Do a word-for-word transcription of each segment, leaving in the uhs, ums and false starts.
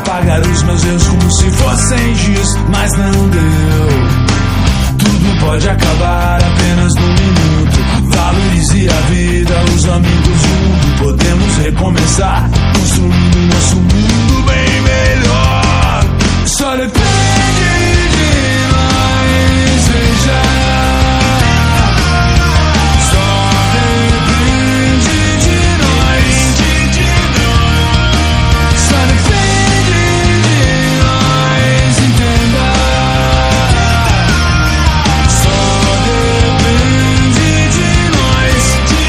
apagar os meus erros como se fossem giz, mas não deu. Tudo pode acabar apenas num minuto. Valorize a vida, os amigos, o mundo. Podemos recomeçar, construindo nosso mundo bem melhor. Só depende de nós, veja. Só depende de nós. Só depende de nós, entenda. Só depende de nós.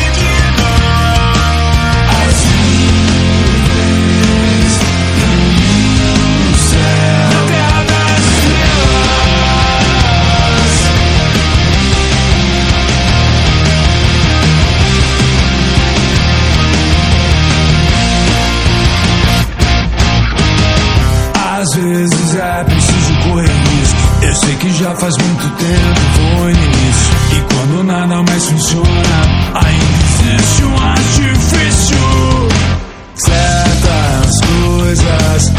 As nuvens no céu, na terra das estrelas. Às vezes é preciso correr risco. Eu sei que já faz muito tempo foi no início. E quando nada mais funciona, ainda existe um artifício. Certas coisas